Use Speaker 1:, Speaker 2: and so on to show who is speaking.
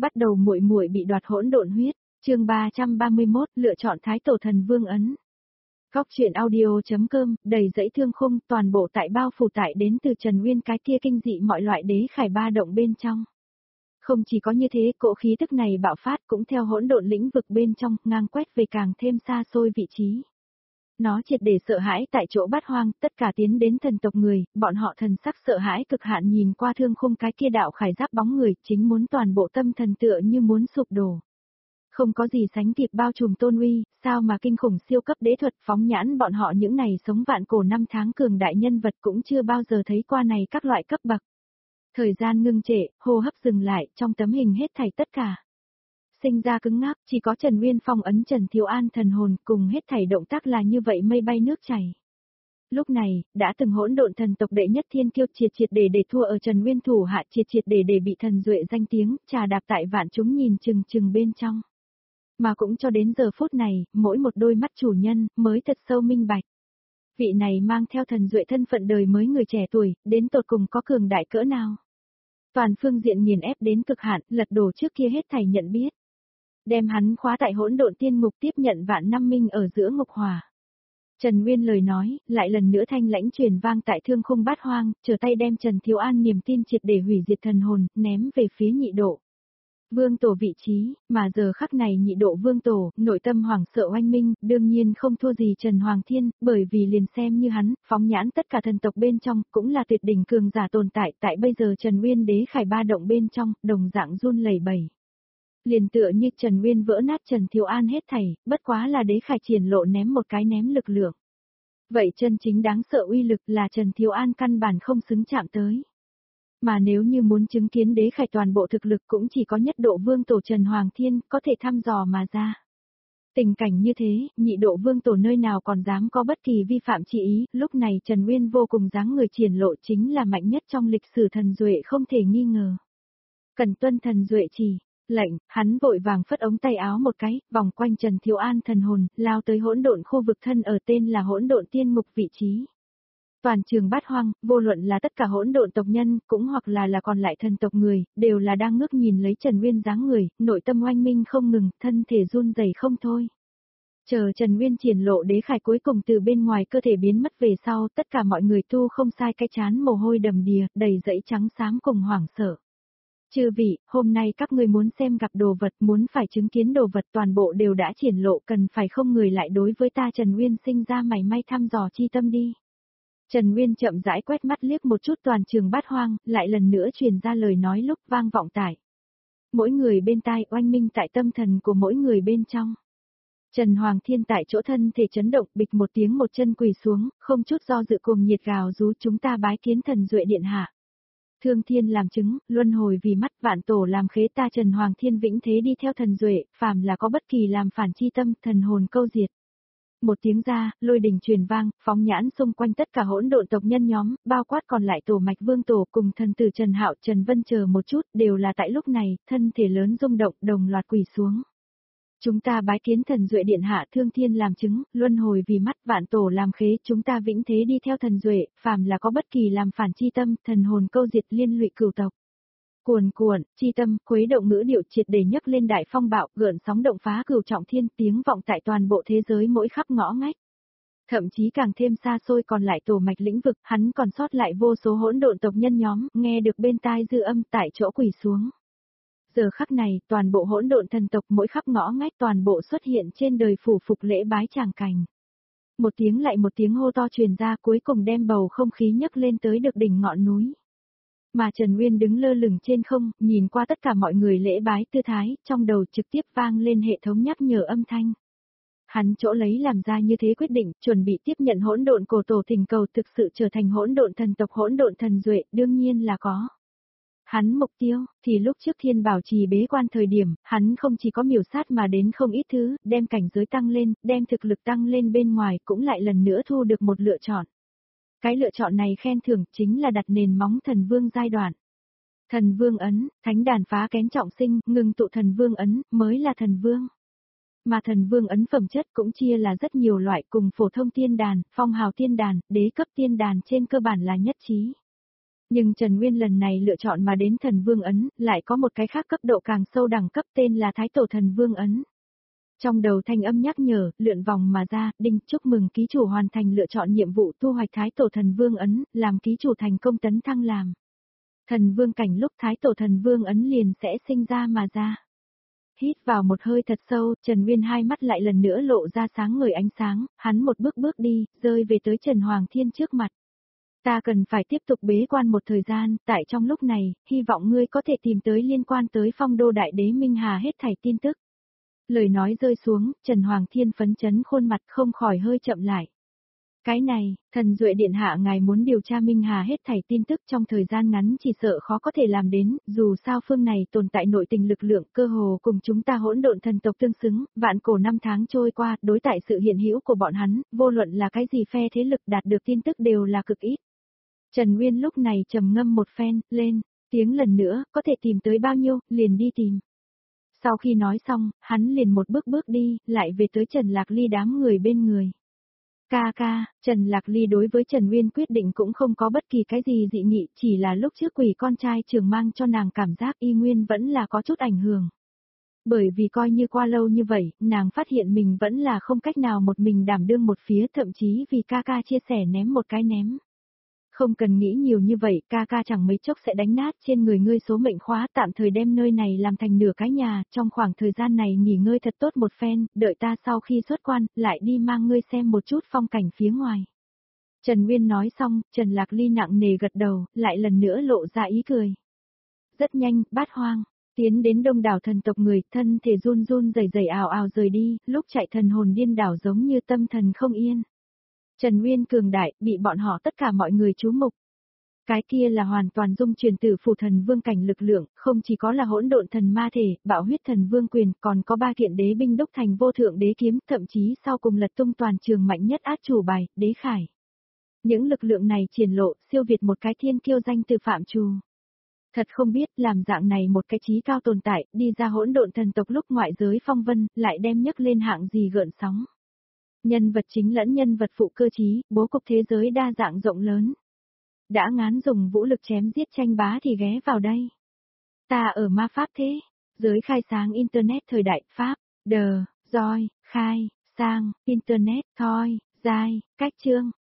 Speaker 1: Bắt đầu muội muội bị đoạt hỗn độn huyết, chương 331, lựa chọn Thái Tổ Thần Vương ấn. Góc truyện audio.com, đầy dãy thương khung, toàn bộ tại bao phủ tại đến từ Trần Nguyên cái kia kinh dị mọi loại đế khải ba động bên trong. Không chỉ có như thế, cỗ khí tức này bạo phát cũng theo hỗn độn lĩnh vực bên trong, ngang quét về càng thêm xa xôi vị trí. Nó triệt để sợ hãi tại chỗ bát hoang, tất cả tiến đến thần tộc người, bọn họ thần sắc sợ hãi cực hạn nhìn qua thương khung cái kia đạo khải giáp bóng người, chính muốn toàn bộ tâm thần tựa như muốn sụp đổ. Không có gì sánh kịp bao trùm tôn uy, sao mà kinh khủng siêu cấp đế thuật phóng nhãn bọn họ những này sống vạn cổ năm tháng cường đại nhân vật cũng chưa bao giờ thấy qua này các loại cấp bậc. Thời gian ngưng trệ, hô hấp dừng lại, trong tấm hình hết thảy tất cả. Sinh ra cứng ngắc, chỉ có Trần Nguyên phong ấn Trần Thiếu An thần hồn cùng hết thảy động tác là như vậy mây bay nước chảy. Lúc này, đã từng hỗn độn thần tộc đệ nhất thiên kiêu triệt để thua ở Trần Nguyên thủ hạ triệt để bị thần duệ danh tiếng, trà đạp tại vạn chúng nhìn chừng bên trong. Mà cũng cho đến giờ phút này, mỗi một đôi mắt chủ nhân, mới thật sâu minh bạch. Vị này mang theo thần duệ thân phận đời mới người trẻ tuổi, đến tột cùng có cường đại cỡ nào. Toàn phương diện nghiền ép đến cực hạn, lật đổ trước kia hết thảy nhận biết. Đem hắn khóa tại hỗn độn tiên ngục tiếp nhận vạn năm minh ở giữa ngục hỏa. Trần Nguyên lời nói, lại lần nữa thanh lãnh truyền vang tại thương khung bát hoang, trở tay đem Trần Thiếu An niềm tin triệt để hủy diệt thần hồn, ném về phía nhị độ. Vương tổ vị trí, mà giờ khắc này nhị độ vương tổ, nội tâm hoảng sợ oanh minh, đương nhiên không thua gì Trần Hoàng Thiên, bởi vì liền xem như hắn, phóng nhãn tất cả thần tộc bên trong, cũng là tuyệt đỉnh cường giả tồn tại, tại bây giờ Trần Nguyên đế khải ba động bên trong, đồng dạng run lẩy bẩy. Liền tựa như Trần Nguyên vỡ nát Trần Thiếu An hết thảy, bất quá là đế khải triển lộ ném một cái ném lực lượng. Vậy chân chính đáng sợ uy lực là Trần Thiếu An căn bản không xứng chạm tới. Mà nếu như muốn chứng kiến đế khải toàn bộ thực lực cũng chỉ có nhất độ vương tổ Trần Hoàng Thiên có thể thăm dò mà ra. Tình cảnh như thế, nhị độ vương tổ nơi nào còn dám có bất kỳ vi phạm chỉ ý, lúc này Trần Nguyên vô cùng dáng người triển lộ chính là mạnh nhất trong lịch sử thần duệ không thể nghi ngờ. Cần tuân thần duệ chỉ. Lệnh, hắn vội vàng phất ống tay áo một cái, vòng quanh Trần Thiếu An thần hồn, lao tới hỗn độn khu vực thân ở tên là hỗn độn tiên ngục vị trí. Toàn trường bát hoang, vô luận là tất cả hỗn độn tộc nhân, cũng hoặc là còn lại thần tộc người, đều là đang ngước nhìn lấy Trần Nguyên dáng người, nội tâm oanh minh không ngừng, thân thể run rẩy không thôi. Chờ Trần Nguyên triển lộ đế khải cuối cùng từ bên ngoài cơ thể biến mất về sau, tất cả mọi người tu không sai cái chán mồ hôi đầm đìa, đầy dẫy trắng xám cùng hoảng sợ. Chư vị, hôm nay các ngươi muốn xem gặp đồ vật, muốn phải chứng kiến đồ vật toàn bộ đều đã triển lộ, cần phải không người lại đối với ta Trần Nguyên sinh ra mảy may thăm dò chi tâm đi. Trần Nguyên chậm rãi quét mắt liếc một chút toàn trường bát hoang, lại lần nữa truyền ra lời nói lúc vang vọng tải. Mỗi người bên tai oanh minh tại tâm thần của mỗi người bên trong. Trần Hoàng Thiên tại chỗ thân thể chấn động bịch một tiếng một chân quỳ xuống, không chút do dự cùng nhiệt gào rú chúng ta bái kiến thần duệ điện hạ. Thương thiên làm chứng, luân hồi vì mắt vạn tổ làm khế ta Trần Hoàng Thiên vĩnh thế đi theo thần duệ, phàm là có bất kỳ làm phản chi tâm, thần hồn câu diệt. Một tiếng ra, lôi đình truyền vang, phóng nhãn xung quanh tất cả hỗn độn tộc nhân nhóm, bao quát còn lại tổ mạch vương tổ cùng thần tử Trần Hạo Trần Vân chờ một chút, đều là tại lúc này, thân thể lớn rung động, đồng loạt quỳ xuống. Chúng ta bái kiến thần duệ điện hạ thương thiên làm chứng, luân hồi vì mắt vạn tổ làm khế, chúng ta vĩnh thế đi theo thần duệ, phàm là có bất kỳ làm phản chi tâm, thần hồn câu diệt liên lụy cửu tộc. Cuồn cuộn, chi tâm, khuấy động ngữ điệu triệt để nhấc lên đại phong bạo, gợn sóng động phá cửu trọng thiên, tiếng vọng tại toàn bộ thế giới mỗi khắp ngõ ngách. Thậm chí càng thêm xa xôi còn lại tổ mạch lĩnh vực, hắn còn sót lại vô số hỗn độn tộc nhân nhóm, nghe được bên tai dư âm tại chỗ quỳ xuống. Giờ khắc này, toàn bộ hỗn độn thần tộc mỗi khắp ngõ ngách toàn bộ xuất hiện trên đời phủ phục lễ bái tràng cảnh. Một tiếng lại một tiếng hô to truyền ra cuối cùng đem bầu không khí nhấc lên tới được đỉnh ngọn núi. Mà Trần Nguyên đứng lơ lửng trên không, nhìn qua tất cả mọi người lễ bái tư thái, trong đầu trực tiếp vang lên hệ thống nhắc nhở âm thanh. Hắn chỗ lấy làm ra như thế quyết định, chuẩn bị tiếp nhận hỗn độn cổ tổ thỉnh cầu thực sự trở thành hỗn độn thần tộc hỗn độn thần duệ, đương nhiên là có. Hắn mục tiêu, thì lúc trước thiên bảo trì bế quan thời điểm, hắn không chỉ có miểu sát mà đến không ít thứ, đem cảnh giới tăng lên, đem thực lực tăng lên bên ngoài cũng lại lần nữa thu được một lựa chọn. Cái lựa chọn này khen thưởng chính là đặt nền móng thần vương giai đoạn. Thần vương ấn, thánh đàn phá kén trọng sinh, ngừng tụ thần vương ấn, mới là thần vương. Mà thần vương ấn phẩm chất cũng chia là rất nhiều loại cùng phổ thông tiên đàn, phong hào tiên đàn, đế cấp tiên đàn trên cơ bản là nhất trí. Nhưng Trần Nguyên lần này lựa chọn mà đến thần vương ấn, lại có một cái khác cấp độ càng sâu đẳng cấp tên là Thái Tổ thần vương ấn. Trong đầu thanh âm nhắc nhở, lượn vòng mà ra, đinh chúc mừng ký chủ hoàn thành lựa chọn nhiệm vụ thu hoạch Thái Tổ thần vương ấn, làm ký chủ thành công tấn thăng làm thần vương cảnh, lúc Thái Tổ thần vương ấn liền sẽ sinh ra mà ra. Hít vào một hơi thật sâu, Trần Nguyên hai mắt lại lần nữa lộ ra sáng ngời ánh sáng, hắn một bước bước đi, rơi về tới Trần Hoàng Thiên trước mặt. Ta cần phải tiếp tục bế quan một thời gian, tại trong lúc này, hy vọng ngươi có thể tìm tới liên quan tới Phong Đô Đại Đế Minh Hà hết thảy tin tức. Lời nói rơi xuống, Trần Hoàng Thiên phấn chấn khuôn mặt không khỏi hơi chậm lại. Cái này, thần Duệ Điện Hạ ngài muốn điều tra Minh Hà hết thảy tin tức trong thời gian ngắn chỉ sợ khó có thể làm đến, dù sao phương này tồn tại nội tình lực lượng cơ hồ cùng chúng ta hỗn độn thần tộc tương xứng, vạn cổ năm tháng trôi qua, đối tại sự hiện hữu của bọn hắn, vô luận là cái gì phe thế lực đạt được tin tức đều là cực ít. Trần Nguyên lúc này trầm ngâm một phen, lên, tiếng lần nữa, có thể tìm tới bao nhiêu, liền đi tìm. Sau khi nói xong, hắn liền một bước bước đi, lại về tới Trần Lạc Ly đám người bên người. Ca, Trần Lạc Ly đối với Trần Nguyên quyết định cũng không có bất kỳ cái gì dị nghị, chỉ là lúc trước quỷ con trai trường mang cho nàng cảm giác y nguyên vẫn là có chút ảnh hưởng. Bởi vì coi như qua lâu như vậy, nàng phát hiện mình vẫn là không cách nào một mình đảm đương một phía, thậm chí vì ca chia sẻ ném một cái ném. Không cần nghĩ nhiều như vậy, ca chẳng mấy chốc sẽ đánh nát trên người ngươi số mệnh khóa, tạm thời đem nơi này làm thành nửa cái nhà, trong khoảng thời gian này nghỉ ngơi thật tốt một phen, đợi ta sau khi xuất quan, lại đi mang ngươi xem một chút phong cảnh phía ngoài. Trần Nguyên nói xong, Trần Lạc Ly nặng nề gật đầu, lại lần nữa lộ ra ý cười. Rất nhanh, Bát Hoang tiến đến đông đảo thần tộc người, thân thể run run rẩy rẩy ào ào rời đi, lúc chạy thần hồn điên đảo giống như tâm thần không yên. Trần Nguyên cường đại, bị bọn họ tất cả mọi người chú mục. Cái kia là hoàn toàn dung truyền từ phù thần vương cảnh lực lượng, không chỉ có là hỗn độn thần ma thể, bạo huyết thần vương quyền, còn có 3 kiện đế binh đúc thành vô thượng đế kiếm, thậm chí sau cùng lật tung toàn trường mạnh nhất át chủ bài, đế khải. Những lực lượng này triển lộ, siêu việt một cái thiên kiêu danh từ phạm trù. Thật không biết làm dạng này một cái trí cao tồn tại, đi ra hỗn độn thần tộc lúc ngoại giới phong vân, lại đem nhấc lên hạng gì gợn sóng. Nhân vật chính lẫn nhân vật phụ cơ trí, bố cục thế giới đa dạng rộng lớn. Đã ngán dùng vũ lực chém giết tranh bá thì ghé vào đây. Ta ở ma pháp thế, giới khai sáng Internet thời đại Pháp, đờ, roi, khai, sang, Internet, thoi, giai, cách chương.